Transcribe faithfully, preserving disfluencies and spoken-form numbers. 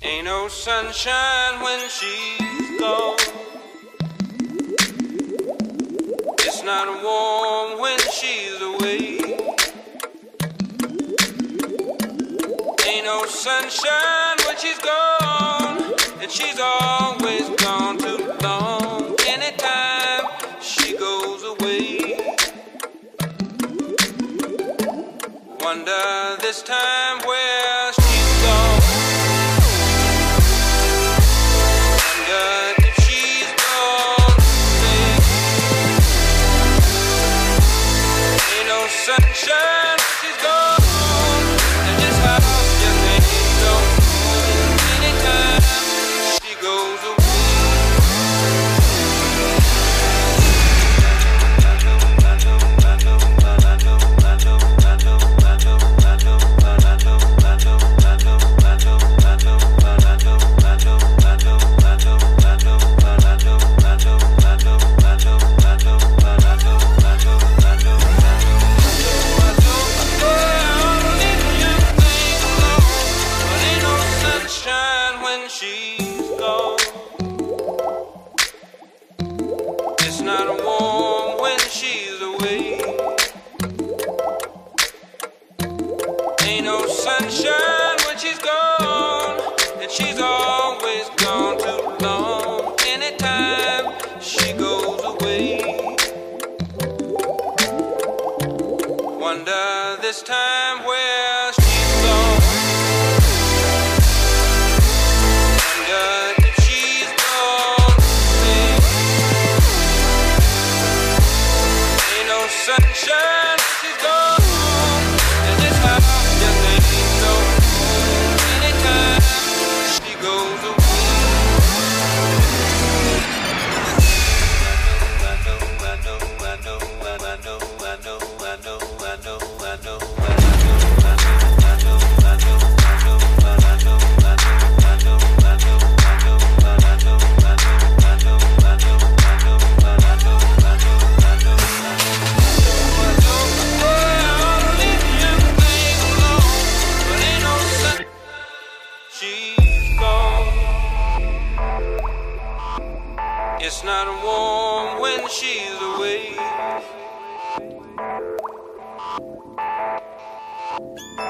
Ain't no sunshine when she's gone. It's not warm when she's away. Ain't no sunshine when she's gone, and she's always gone too long. Anytime she goes away, wonder this time where she's gone. Wonder if she's gone today. Ain't no sunshine when she's gone, and this house just ain't no home. Anytime she goes away. She's gone. It's not warm when she's away. Ain't no sunshine when she's gone, and she's always gone too long. Anytime she goes away, wonder this time where she's gone. Sunshine, she's gone, and this house just ain't no home. Anytime she goes away. I know, I know, I know, I know, I know, I know, I know, I know, I know, I she's gone. It's not warm when she's away.